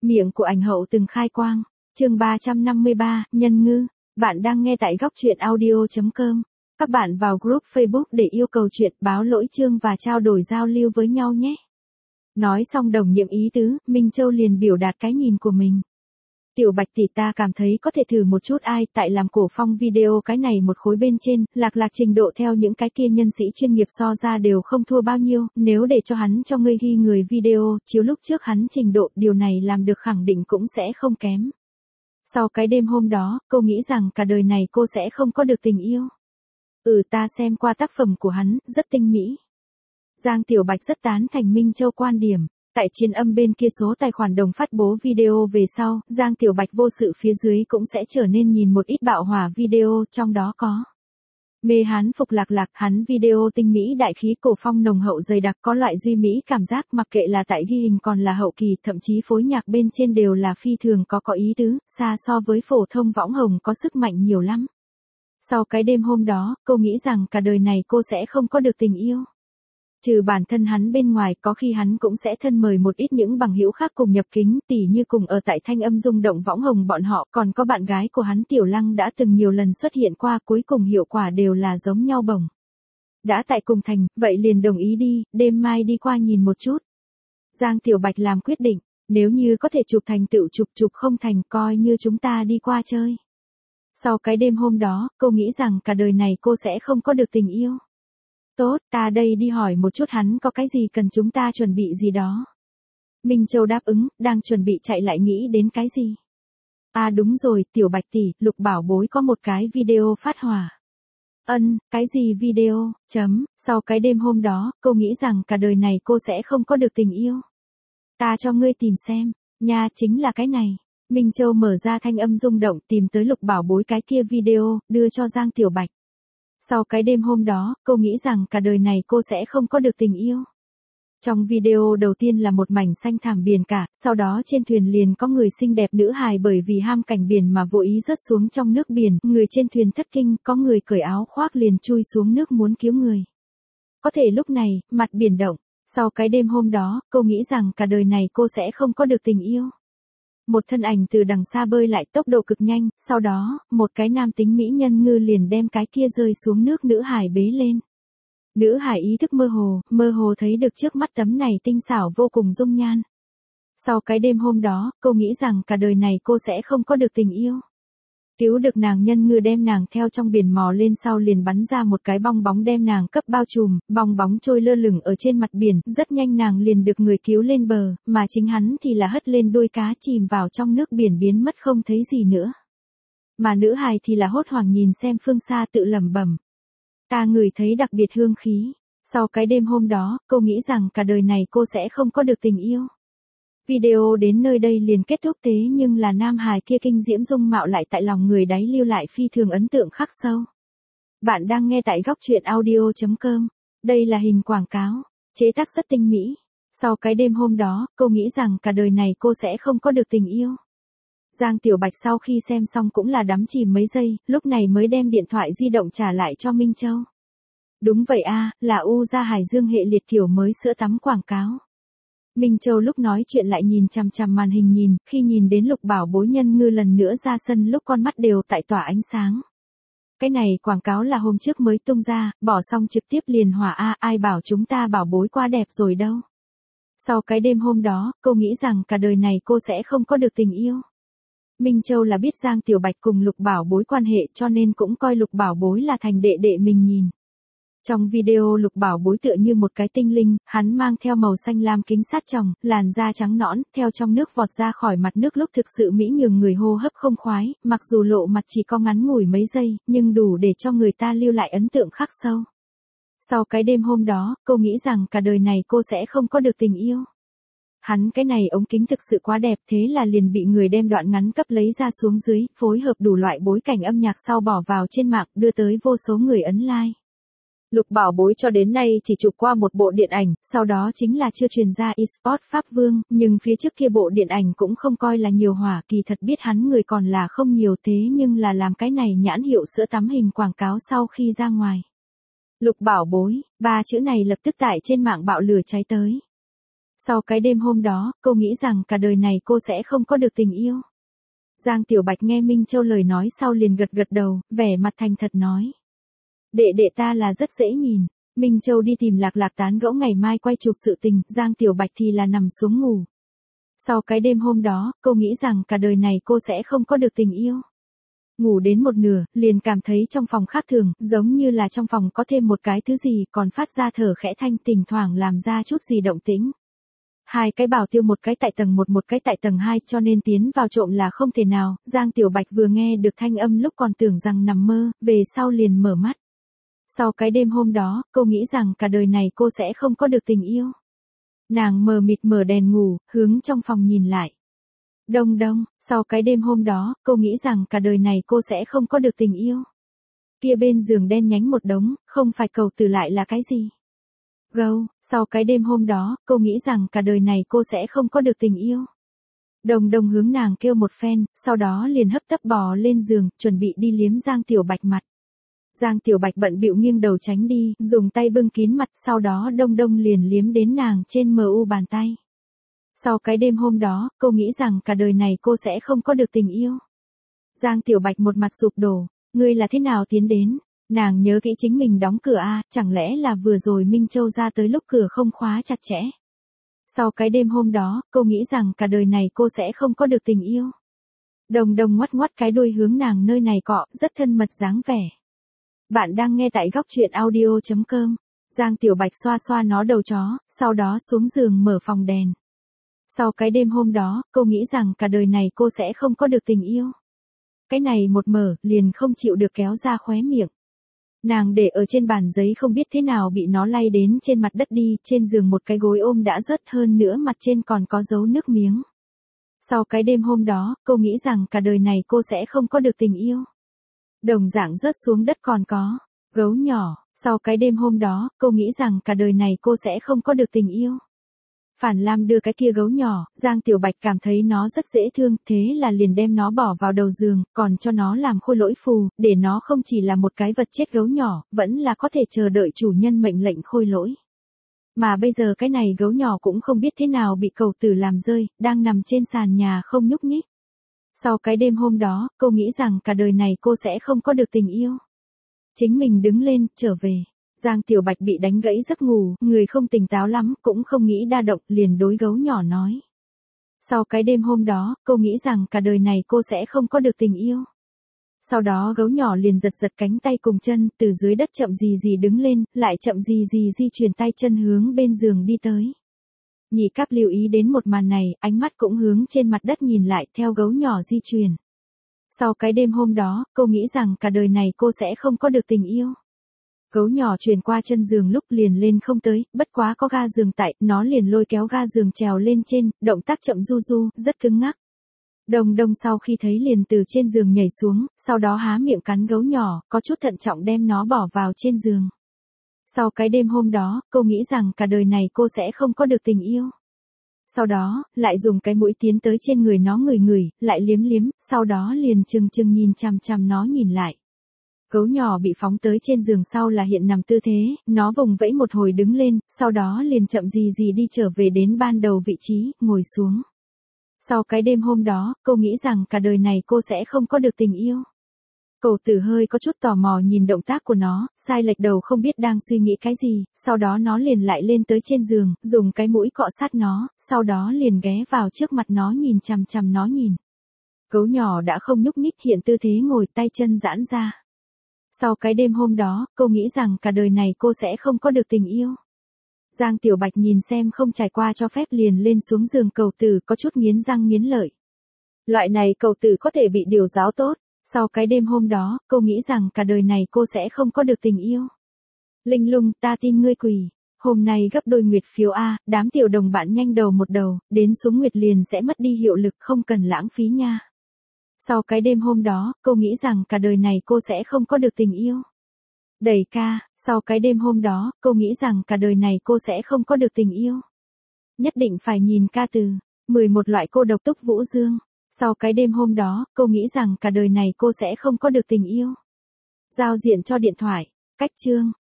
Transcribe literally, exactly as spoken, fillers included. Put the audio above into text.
Miệng của ảnh hậu từng khai quang. Chương ba trăm năm mươi ba, Nhân ngư. Bạn đang nghe tại góc truyện audio chấm com. Các bạn vào group Facebook để yêu cầu chuyện, báo lỗi chương và trao đổi giao lưu với nhau nhé. Nói xong đồng nhiệm ý tứ, Minh Châu liền biểu đạt cái nhìn của mình. Tiểu Bạch tỷ, ta cảm thấy có thể thử một chút ai, tại làm cổ phong video cái này một khối bên trên, lạc lạc trình độ theo những cái kia nhân sĩ chuyên nghiệp so ra đều không thua bao nhiêu, nếu để cho hắn cho ngươi ghi người video, chiếu lúc trước hắn trình độ, điều này làm được khẳng định cũng sẽ không kém. Sau cái đêm hôm đó, cô nghĩ rằng cả đời này cô sẽ không có được tình yêu. Ừ, ta xem qua tác phẩm của hắn, rất tinh mỹ. Giang Tiểu Bạch rất tán thành Minh Châu quan điểm. Tại Chiến Âm bên kia số tài khoản đồng phát bố video về sau, Giang Tiểu Bạch vô sự phía dưới cũng sẽ trở nên nhìn một ít bạo hỏa video, trong đó có mê hán phục lạc lạc, hắn video tinh mỹ đại khí cổ phong nồng hậu dày đặc, có loại duy mỹ cảm giác, mặc kệ là tại ghi hình còn là hậu kỳ, thậm chí phối nhạc bên trên đều là phi thường có có ý tứ, xa so với phổ thông võng hồng có sức mạnh nhiều lắm. Sau cái đêm hôm đó, cô nghĩ rằng cả đời này cô sẽ không có được tình yêu. Trừ bản thân hắn bên ngoài, có khi hắn cũng sẽ thân mời một ít những bằng hữu khác cùng nhập kính, tỉ như cùng ở tại Thanh Âm rung động võng hồng bọn họ, còn có bạn gái của hắn Tiểu Lăng đã từng nhiều lần xuất hiện qua, cuối cùng hiệu quả đều là giống nhau bổng. Đã tại cùng thành, vậy liền đồng ý đi, đêm mai đi qua nhìn một chút. Giang Tiểu Bạch làm quyết định, nếu như có thể chụp thành tựu chụp, chụp không thành coi như chúng ta đi qua chơi. Sau cái đêm hôm đó, cô nghĩ rằng cả đời này cô sẽ không có được tình yêu. Tốt, ta đây đi hỏi một chút hắn có cái gì cần chúng ta chuẩn bị gì đó. Minh Châu đáp ứng, đang chuẩn bị chạy lại nghĩ đến cái gì. À đúng rồi, Tiểu Bạch tỷ, Lục Bảo Bối có một cái video phát hỏa. Ân, cái gì video, chấm, sau cái đêm hôm đó, cô nghĩ rằng cả đời này cô sẽ không có được tình yêu. Ta cho ngươi tìm xem, nha, chính là cái này. Minh Châu mở ra Thanh Âm rung động, tìm tới Lục Bảo Bối cái kia video, đưa cho Giang Tiểu Bạch. Sau cái đêm hôm đó, cô nghĩ rằng cả đời này cô sẽ không có được tình yêu. Trong video đầu tiên là một mảnh xanh thảm biển cả, sau đó trên thuyền liền có người xinh đẹp nữ hài bởi vì ham cảnh biển mà vô ý rớt xuống trong nước biển, người trên thuyền thất kinh, có người cởi áo khoác liền chui xuống nước muốn cứu người. Có thể lúc này, mặt biển động, sau cái đêm hôm đó, cô nghĩ rằng cả đời này cô sẽ không có được tình yêu. Một thân ảnh từ đằng xa bơi lại tốc độ cực nhanh, sau đó, một cái nam tính mỹ nhân ngư liền đem cái kia rơi xuống nước nữ hải bế lên. Nữ hải ý thức mơ hồ, mơ hồ thấy được trước mắt tấm này tinh xảo vô cùng dung nhan. Sau cái đêm hôm đó, cô nghĩ rằng cả đời này cô sẽ không có được tình yêu. Cứu được nàng nhân ngư đem nàng theo trong biển mò lên sau liền bắn ra một cái bong bóng đem nàng cấp bao trùm, bong bóng trôi lơ lửng ở trên mặt biển, rất nhanh nàng liền được người cứu lên bờ, mà chính hắn thì là hất lên đuôi cá chìm vào trong nước biển biến mất không thấy gì nữa. Mà nữ hài thì là hốt hoảng nhìn xem phương xa tự lẩm bẩm. Ta ngửi thấy đặc biệt hương khí. Sau cái đêm hôm đó, cô nghĩ rằng cả đời này cô sẽ không có được tình yêu. Video đến nơi đây liền kết thúc thế nhưng là nam hài kia kinh diễm dung mạo lại tại lòng người đáy lưu lại phi thường ấn tượng khắc sâu. Bạn đang nghe tại góc truyện audio chấm com. Đây là hình quảng cáo, chế tác rất tinh mỹ. Sau cái đêm hôm đó, cô nghĩ rằng cả đời này cô sẽ không có được tình yêu. Giang Tiểu Bạch sau khi xem xong cũng là đắm chìm mấy giây, lúc này mới đem điện thoại di động trả lại cho Minh Châu. Đúng vậy a, là U Gia Hải Dương hệ liệt kiểu mới sữa tắm quảng cáo. Minh Châu lúc nói chuyện lại nhìn chằm chằm màn hình nhìn, khi nhìn đến Lục Bảo Bối nhân ngư lần nữa ra sân lúc con mắt đều tại tỏa ánh sáng. Cái này quảng cáo là hôm trước mới tung ra, bỏ xong trực tiếp liền hỏa a, ai bảo chúng ta Bảo Bối quá đẹp rồi đâu. Sau cái đêm hôm đó, cô nghĩ rằng cả đời này cô sẽ không có được tình yêu. Minh Châu là biết Giang Tiểu Bạch cùng Lục Bảo Bối quan hệ cho nên cũng coi Lục Bảo Bối là thành đệ đệ mình nhìn. Trong video Lục Bảo Bối tựa như một cái tinh linh, hắn mang theo màu xanh lam kính sát tròng, làn da trắng nõn, theo trong nước vọt ra khỏi mặt nước lúc thực sự mỹ nhường người hô hấp không khoái, mặc dù lộ mặt chỉ có ngắn ngủi mấy giây, nhưng đủ để cho người ta lưu lại ấn tượng khắc sâu. Sau cái đêm hôm đó, cô nghĩ rằng cả đời này cô sẽ không có được tình yêu. Hắn cái này ống kính thực sự quá đẹp thế là liền bị người đem đoạn ngắn cấp lấy ra xuống dưới, phối hợp đủ loại bối cảnh âm nhạc sau bỏ vào trên mạng, đưa tới vô số người ấn like. Lục Bảo Bối cho đến nay chỉ chụp qua một bộ điện ảnh, sau đó chính là chưa truyền ra eSport Pháp Vương, nhưng phía trước kia bộ điện ảnh cũng không coi là nhiều hỏa, kỳ thật biết hắn người còn là không nhiều thế nhưng là làm cái này nhãn hiệu sữa tắm hình quảng cáo sau khi ra ngoài. Lục Bảo Bối, ba chữ này lập tức tại trên mạng bạo lửa cháy tới. Sau cái đêm hôm đó, cô nghĩ rằng cả đời này cô sẽ không có được tình yêu. Giang Tiểu Bạch nghe Minh Châu lời nói sau liền gật gật đầu, vẻ mặt thành thật nói. Đệ đệ ta là rất dễ nhìn. Minh Châu đi tìm Lạc Lạc tán gẫu ngày mai quay chụp sự tình, Giang Tiểu Bạch thì là nằm xuống ngủ. Sau cái đêm hôm đó, cô nghĩ rằng cả đời này cô sẽ không có được tình yêu. Ngủ đến một nửa, liền cảm thấy trong phòng khác thường, giống như là trong phòng có thêm một cái thứ gì còn phát ra thở khẽ thanh, thỉnh thoảng làm ra chút gì động tĩnh. Hai cái bảo tiêu, một cái tại tầng một một cái tại tầng hai, cho nên tiến vào trộm là không thể nào. Giang Tiểu Bạch vừa nghe được thanh âm lúc còn tưởng rằng nằm mơ, về sau liền mở mắt. Sau cái đêm hôm đó, cô nghĩ rằng cả đời này cô sẽ không có được tình yêu. Nàng mờ mịt mở đèn ngủ, hướng trong phòng nhìn lại. Đông đông, sau cái đêm hôm đó, cô nghĩ rằng cả đời này cô sẽ không có được tình yêu. Kia bên giường đen nhánh một đống, không phải cầu tử lại là cái gì? Gâu, sau cái đêm hôm đó, cô nghĩ rằng cả đời này cô sẽ không có được tình yêu. Đồng đồng hướng nàng kêu một phen, sau đó liền hấp tấp bò lên giường, chuẩn bị đi liếm Giang Tiểu Bạch mặt. Giang Tiểu Bạch bận bịu nghiêng đầu tránh đi, dùng tay bưng kín mặt, sau đó đông đông liền liếm đến nàng trên mờ u bàn tay. Sau cái đêm hôm đó, cô nghĩ rằng cả đời này cô sẽ không có được tình yêu. Giang Tiểu Bạch một mặt sụp đổ, ngươi là thế nào tiến đến? Nàng nhớ kỹ chính mình đóng cửa a, chẳng lẽ là vừa rồi Minh Châu ra tới lúc cửa không khóa chặt chẽ. Sau cái đêm hôm đó, cô nghĩ rằng cả đời này cô sẽ không có được tình yêu. Đồng đồng ngoắt ngoắt cái đuôi hướng nàng nơi này cọ, rất thân mật dáng vẻ. Bạn đang nghe tại góc truyện audio chấm com. Giang Tiểu Bạch xoa xoa nó đầu chó, sau đó xuống giường mở phòng đèn. Sau cái đêm hôm đó, cô nghĩ rằng cả đời này cô sẽ không có được tình yêu. Cái này một mở, liền không chịu được kéo ra khóe miệng. Nàng để ở trên bàn giấy không biết thế nào bị nó lay đến trên mặt đất đi, trên giường một cái gối ôm đã rớt, hơn nữa mặt trên còn có dấu nước miếng. Sau cái đêm hôm đó, cô nghĩ rằng cả đời này cô sẽ không có được tình yêu. Đồng dạng rớt xuống đất còn có gấu nhỏ, sau cái đêm hôm đó, cô nghĩ rằng cả đời này cô sẽ không có được tình yêu. Phản Lam đưa cái kia gấu nhỏ, Giang Tiểu Bạch cảm thấy nó rất dễ thương, thế là liền đem nó bỏ vào đầu giường, còn cho nó làm khôi lỗi phù, để nó không chỉ là một cái vật chết gấu nhỏ, vẫn là có thể chờ đợi chủ nhân mệnh lệnh khôi lỗi. Mà bây giờ cái này gấu nhỏ cũng không biết thế nào bị cầu tử làm rơi, đang nằm trên sàn nhà không nhúc nhích. Sau cái đêm hôm đó, cô nghĩ rằng cả đời này cô sẽ không có được tình yêu. Chính mình đứng lên, trở về. Giang Tiểu Bạch bị đánh gãy giấc ngủ, người không tỉnh táo lắm, cũng không nghĩ đa động, liền đối gấu nhỏ nói. Sau cái đêm hôm đó, cô nghĩ rằng cả đời này cô sẽ không có được tình yêu. Sau đó gấu nhỏ liền giật giật cánh tay cùng chân, từ dưới đất chậm gì gì đứng lên, lại chậm gì gì di chuyển tay chân hướng bên giường đi tới. Nhị Cáp lưu ý đến một màn này, ánh mắt cũng hướng trên mặt đất nhìn lại theo gấu nhỏ di chuyển. Sau cái đêm hôm đó, cô nghĩ rằng cả đời này cô sẽ không có được tình yêu. Gấu nhỏ chuyển qua chân giường lúc liền lên không tới, bất quá có ga giường tại, nó liền lôi kéo ga giường trèo lên trên, động tác chậm du du, rất cứng ngắc. Đồng đồng sau khi thấy liền từ trên giường nhảy xuống, sau đó há miệng cắn gấu nhỏ, có chút thận trọng đem nó bỏ vào trên giường. Sau cái đêm hôm đó, cô nghĩ rằng cả đời này cô sẽ không có được tình yêu. Sau đó, lại dùng cái mũi tiến tới trên người nó ngửi ngửi, lại liếm liếm, sau đó liền chừng chừng nhìn chằm chằm nó nhìn lại. Gấu nhỏ bị phóng tới trên giường sau là hiện nằm tư thế, nó vùng vẫy một hồi đứng lên, sau đó liền chậm gì gì đi trở về đến ban đầu vị trí, ngồi xuống. Sau cái đêm hôm đó, cô nghĩ rằng cả đời này cô sẽ không có được tình yêu. Cầu tử hơi có chút tò mò nhìn động tác của nó, sai lệch đầu không biết đang suy nghĩ cái gì, sau đó nó liền lại lên tới trên giường, dùng cái mũi cọ sát nó, sau đó liền ghé vào trước mặt nó nhìn chằm chằm nó nhìn. Gấu nhỏ đã không nhúc nhích, hiện tư thế ngồi, tay chân giãn ra. Sau cái đêm hôm đó, cô nghĩ rằng cả đời này cô sẽ không có được tình yêu. Giang Tiểu Bạch nhìn xem không trải qua cho phép liền lên xuống giường cầu tử, có chút nghiến răng nghiến lợi. Loại này cầu tử có thể bị điều giáo tốt. Sau cái đêm hôm đó, cô nghĩ rằng cả đời này cô sẽ không có được tình yêu. Linh Lung, ta tin ngươi quỷ. Hôm nay gấp đôi nguyệt phiếu A, đám tiểu đồng bạn nhanh đầu một đầu, đến xuống nguyệt liền sẽ mất đi hiệu lực, không cần lãng phí nha. Sau cái đêm hôm đó, cô nghĩ rằng cả đời này cô sẽ không có được tình yêu. Đẩy ca, sau cái đêm hôm đó, cô nghĩ rằng cả đời này cô sẽ không có được tình yêu. Nhất định phải nhìn ca từ, mười một loại cô độc Túc Vũ Dương. Sau cái đêm hôm đó, cô nghĩ rằng cả đời này cô sẽ không có được tình yêu. Giao diện cho điện thoại, cách chương.